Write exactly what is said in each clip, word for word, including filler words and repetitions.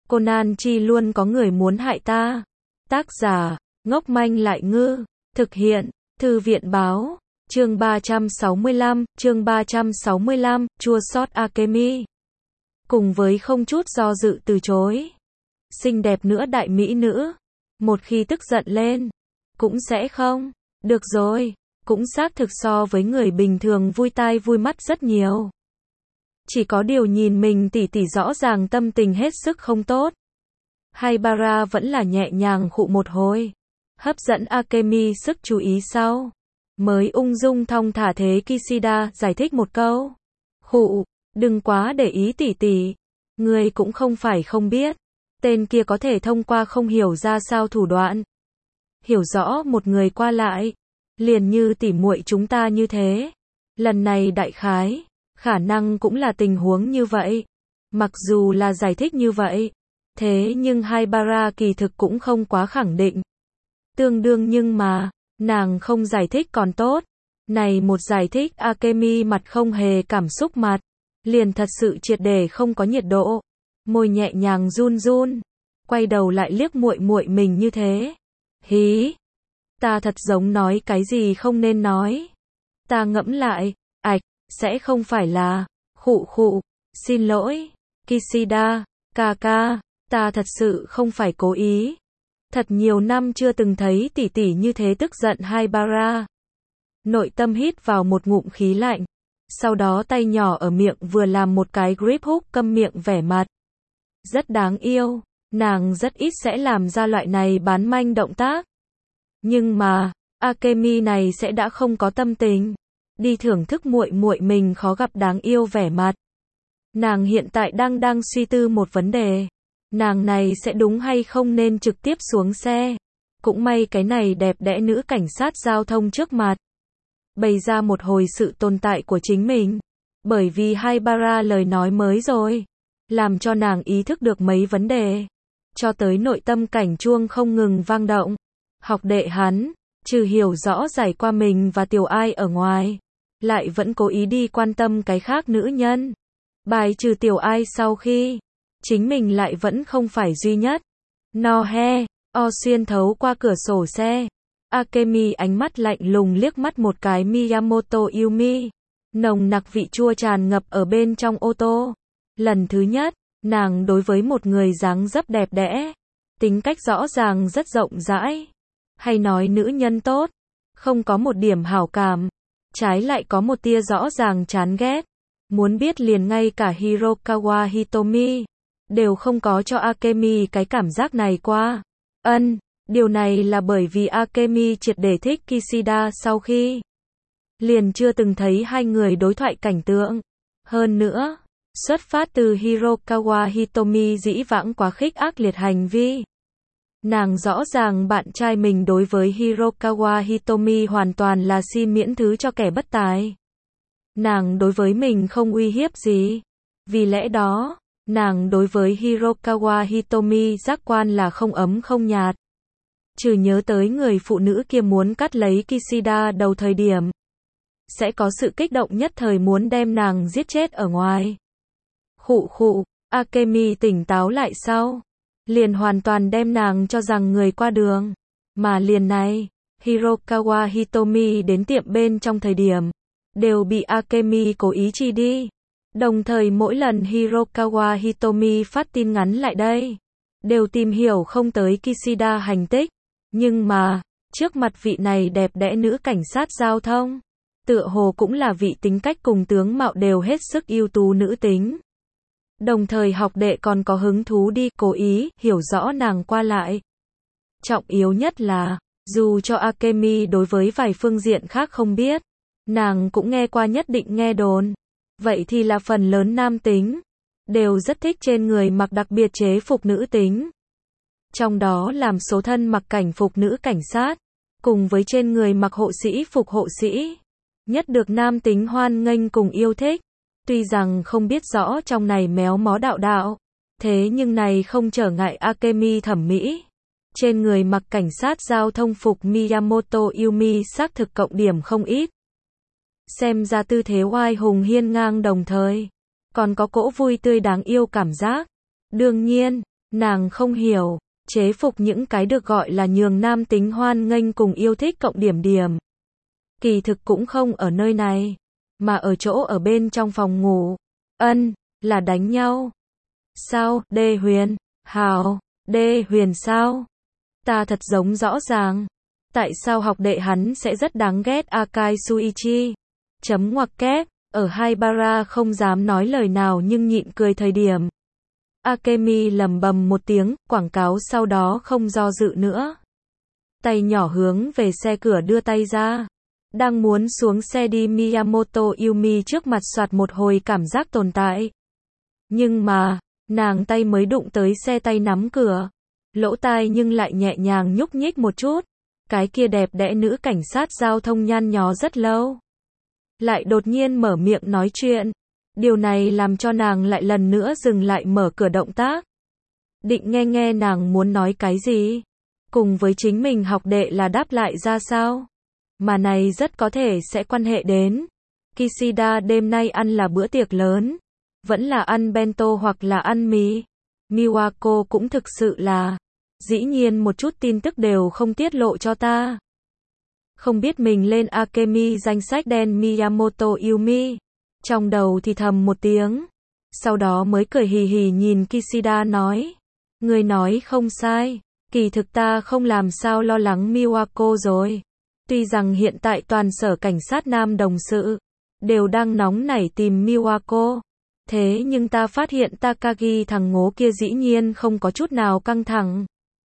Conan chi luôn có người muốn hại ta. Tác giả, ngốc manh lại ngư. Thực hiện, Thư viện báo. Chương ba trăm sáu mươi lăm, chương ba trăm sáu mươi lăm, chua xót Akemi. Cùng với không chút do dự từ chối. Xinh đẹp nữa đại mỹ nữ. Một khi tức giận lên, cũng sẽ không. Được rồi, cũng xác thực so với người bình thường vui tai vui mắt rất nhiều. Chỉ có điều nhìn mình tỉ tỉ rõ ràng tâm tình hết sức không tốt. Haibara vẫn là nhẹ nhàng khụ một hồi. Hấp dẫn Akemi sức chú ý sau. Mới ung dung thong thả thế Kishida giải thích một câu. Khụ, đừng quá để ý tỉ tỉ. Người cũng không phải không biết. Tên kia có thể thông qua không hiểu ra sao thủ đoạn. Hiểu rõ một người qua lại. Liền như tỉ muội chúng ta như thế. Lần này đại khái. Khả năng cũng là tình huống như vậy. Mặc dù là giải thích như vậy. Thế nhưng Haibara kỳ thực cũng không quá khẳng định. Tương đương nhưng mà, nàng không giải thích còn tốt. Này một giải thích Akemi mặt không hề cảm xúc mặt. Liền thật sự triệt để không có nhiệt độ. Môi nhẹ nhàng run run. Quay đầu lại liếc muội muội mình như thế. Hí. Ta thật giống nói cái gì không nên nói. Ta ngẫm lại. Ạch. Sẽ không phải là. Khụ khụ. Xin lỗi. Kishida. Ca ca. Ta thật sự không phải cố ý. Thật nhiều năm chưa từng thấy tỷ tỷ như thế tức giận Haibara. Nội tâm hít vào một ngụm khí lạnh. Sau đó tay nhỏ ở miệng vừa làm một cái grip hook câm miệng vẻ mặt. Rất đáng yêu. Nàng rất ít sẽ làm ra loại này bán manh động tác. Nhưng mà, Akemi này sẽ đã không có tâm tình. Đi thưởng thức muội muội mình khó gặp đáng yêu vẻ mặt. Nàng hiện tại đang đang suy tư một vấn đề. Nàng này sẽ đúng hay không nên trực tiếp xuống xe. Cũng may cái này đẹp đẽ nữ cảnh sát giao thông trước mặt. Bày ra một hồi sự tồn tại của chính mình. Bởi vì Haibara lời nói mới rồi. Làm cho nàng ý thức được mấy vấn đề. Cho tới nội tâm cảnh chuông không ngừng vang động. Học đệ hắn, trừ hiểu rõ giải qua mình và tiểu ai ở ngoài. Lại vẫn cố ý đi quan tâm cái khác nữ nhân. Bài trừ tiểu ai sau khi. Chính mình lại vẫn không phải duy nhất. No he, o xuyên thấu qua cửa sổ xe. Akemi ánh mắt lạnh lùng liếc mắt một cái Miyamoto Yumi. Nồng nặc vị chua tràn ngập ở bên trong ô tô. Lần thứ nhất, nàng đối với một người dáng dấp đẹp đẽ. Tính cách rõ ràng rất rộng rãi. Hay nói nữ nhân tốt. Không có một điểm hảo cảm. Trái lại có một tia rõ ràng chán ghét. Muốn biết liền ngay cả Hirokawa Hitomi. Đều không có cho Akemi cái cảm giác này qua. Ân, điều này là bởi vì Akemi triệt để thích Kishida sau khi liền chưa từng thấy hai người đối thoại cảnh tượng. Hơn nữa, xuất phát từ Hirokawa Hitomi dĩ vãng quá khích ác liệt hành vi. Nàng rõ ràng bạn trai mình đối với Hirokawa Hitomi hoàn toàn là xin miễn thứ cho kẻ bất tài. Nàng đối với mình không uy hiếp gì. Vì lẽ đó, nàng đối với Hirokawa Hitomi giác quan là không ấm không nhạt. Trừ nhớ tới người phụ nữ kia muốn cắt lấy Kishida đầu thời điểm. Sẽ có sự kích động nhất thời muốn đem nàng giết chết ở ngoài. Khụ khụ, Akemi tỉnh táo lại sau. Liền hoàn toàn đem nàng cho rằng người qua đường. Mà liền này, Hirokawa Hitomi đến tiệm bên trong thời điểm. Đều bị Akemi cố ý chi đi. Đồng thời mỗi lần Hirokawa Hitomi phát tin ngắn lại đây. Đều tìm hiểu không tới Kishida hành tích. Nhưng mà, trước mặt vị này đẹp đẽ nữ cảnh sát giao thông. Tựa hồ cũng là vị tính cách cùng tướng mạo đều hết sức ưu tú nữ tính. Đồng thời học đệ còn có hứng thú đi cố ý hiểu rõ nàng qua lại. Trọng yếu nhất là, dù cho Akemi đối với vài phương diện khác không biết, nàng cũng nghe qua nhất định nghe đồn. Vậy thì là phần lớn nam tính, đều rất thích trên người mặc đặc biệt chế phục nữ tính. Trong đó làm số thân mặc cảnh phục nữ cảnh sát, cùng với trên người mặc hộ sĩ phục hộ sĩ. Nhất được nam tính hoan nghênh cùng yêu thích. Tuy rằng không biết rõ trong này méo mó đạo đạo, thế nhưng này không trở ngại Akemi thẩm mỹ. Trên người mặc cảnh sát giao thông phục Miyamoto Yumi xác thực cộng điểm không ít. Xem ra tư thế oai hùng hiên ngang đồng thời, còn có cỗ vui tươi đáng yêu cảm giác. Đương nhiên, Nàng không hiểu, chế phục những cái được gọi là nhường nam tính hoan nghênh cùng yêu thích cộng điểm điểm. Kỳ thực cũng không ở nơi này, mà ở chỗ ở bên trong phòng ngủ. Ân, là đánh nhau. Sao, Đê Huyền? Hào, Đê Huyền sao? Ta thật giống rõ ràng. Tại sao học đệ hắn sẽ rất đáng ghét Akai Suichi? Chấm ngoặc kép, ở Haibara không dám nói lời nào nhưng nhịn cười thời điểm. Akemi lầm bầm một tiếng, quảng cáo sau đó không do dự nữa. Tay nhỏ hướng về xe cửa đưa tay ra. Đang muốn xuống xe đi Miyamoto Yumi trước mặt soạt một hồi cảm giác tồn tại. Nhưng mà, nàng tay mới đụng tới xe tay nắm cửa. Lỗ tai nhưng lại nhẹ nhàng nhúc nhích một chút. Cái kia đẹp đẽ nữ cảnh sát giao thông nhăn nhó rất lâu. Lại đột nhiên mở miệng nói chuyện. Điều này làm cho nàng lại lần nữa dừng lại mở cửa động tác. Định nghe nghe nàng muốn nói cái gì. Cùng với chính mình học đệ là đáp lại ra sao. Mà này rất có thể sẽ quan hệ đến. Kishida đêm nay ăn là bữa tiệc lớn. Vẫn là ăn bento hoặc là ăn mì. Miwako cũng thực sự là. Dĩ nhiên một chút tin tức đều không tiết lộ cho ta. Không biết mình lên Akemi danh sách đen Miyamoto Yumi. Trong đầu thì thầm một tiếng. Sau đó mới cười hì hì nhìn Kishida nói. Người nói không sai. Kỳ thực ta không làm sao lo lắng Miwako rồi. Tuy rằng hiện tại toàn sở cảnh sát nam đồng sự đều đang nóng nảy tìm Miwako. Thế nhưng ta phát hiện Takagi thằng ngố kia dĩ nhiên không có chút nào căng thẳng.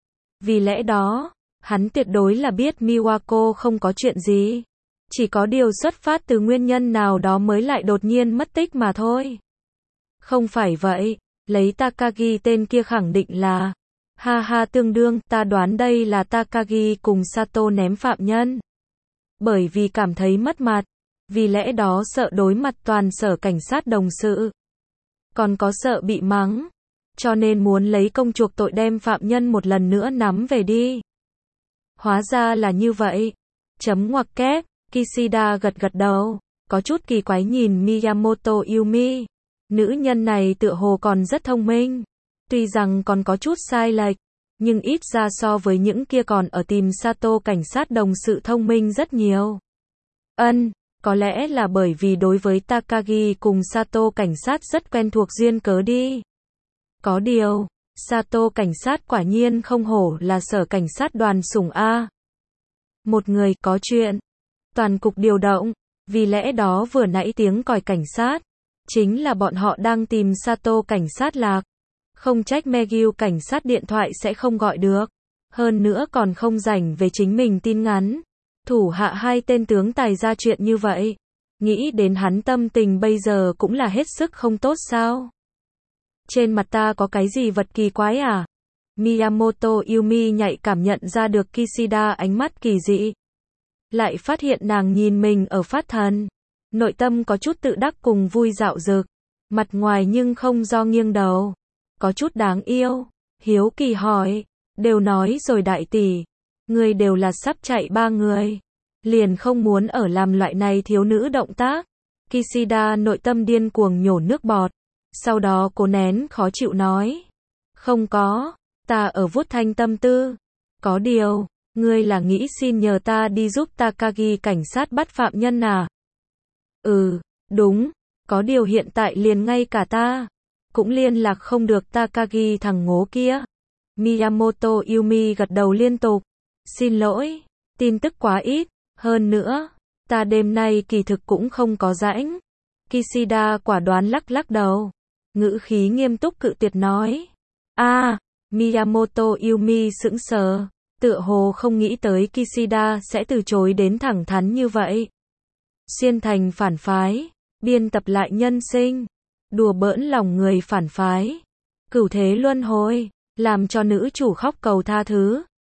Vì lẽ đó, hắn tuyệt đối là biết Miwako không có chuyện gì. Chỉ có điều xuất phát từ nguyên nhân nào đó mới lại đột nhiên mất tích mà thôi. Không phải vậy, lấy Takagi tên kia khẳng định là. Ha ha tương đương, ta đoán đây là Takagi cùng Sato ném phạm nhân. Bởi vì cảm thấy mất mặt. Vì lẽ đó sợ đối mặt toàn sở cảnh sát đồng sự. Còn có sợ bị mắng. Cho nên muốn lấy công chuộc tội đem phạm nhân một lần nữa nắm về đi. Hóa ra là như vậy. Chấm ngoặc kép, Kishida gật gật đầu. Có chút kỳ quái nhìn Miyamoto Yumi. Nữ nhân này tựa hồ còn rất thông minh. Tuy rằng còn có chút sai lệch. Nhưng ít ra so với những kia còn ở tìm Sato cảnh sát đồng sự thông minh rất nhiều. Ân, có lẽ là bởi vì đối với Takagi cùng Sato cảnh sát rất quen thuộc duyên cớ đi. Có điều, Sato cảnh sát quả nhiên không hổ là sở cảnh sát đoàn sủng A. Một người có chuyện. Toàn cục điều động. Vì lẽ đó vừa nãy tiếng còi cảnh sát. Chính là bọn họ đang tìm Sato cảnh sát lạc. Không trách Megyu cảnh sát điện thoại sẽ không gọi được. Hơn nữa còn không rảnh về chính mình tin ngắn. Thủ hạ hai tên tướng tài ra chuyện như vậy. Nghĩ đến hắn tâm tình bây giờ cũng là hết sức không tốt sao. Trên mặt ta có cái gì vật kỳ quái à? Miyamoto Yumi nhạy cảm nhận ra được Kishida ánh mắt kỳ dị. Lại phát hiện nàng nhìn mình ở phát thần. Nội tâm có chút tự đắc cùng vui dạo dực. Mặt ngoài nhưng không do nghiêng đầu. Có chút đáng yêu. Hiếu kỳ hỏi. Đều nói rồi đại tỷ. Người đều là sắp chạy ba người. Liền không muốn ở làm loại này thiếu nữ động tác. Kishida nội tâm điên cuồng nhổ nước bọt. Sau đó cố nén khó chịu nói. Không có. Ta ở vuốt thanh tâm tư. Có điều. Ngươi là nghĩ xin nhờ ta đi giúp Takagi cảnh sát bắt phạm nhân à? Ừ, đúng. Có điều hiện tại liền ngay cả ta cũng liên lạc không được Takagi thằng ngố kia. Miyamoto Yumi gật đầu liên tục. Xin lỗi, tin tức quá ít. Hơn nữa, ta đêm nay kỳ thực cũng không có rãnh. Kishida quả đoán lắc lắc đầu. Ngữ khí nghiêm túc cự tuyệt nói. A, à, Miyamoto Yumi sững sờ. Tựa hồ không nghĩ tới Kishida sẽ từ chối đến thẳng thắn như vậy. Xuyên thành phản phái. Biên tập lại nhân sinh. Đùa bỡn lòng người phản phái. Cửu thế luân hồi. Làm cho nữ chủ khóc cầu tha thứ.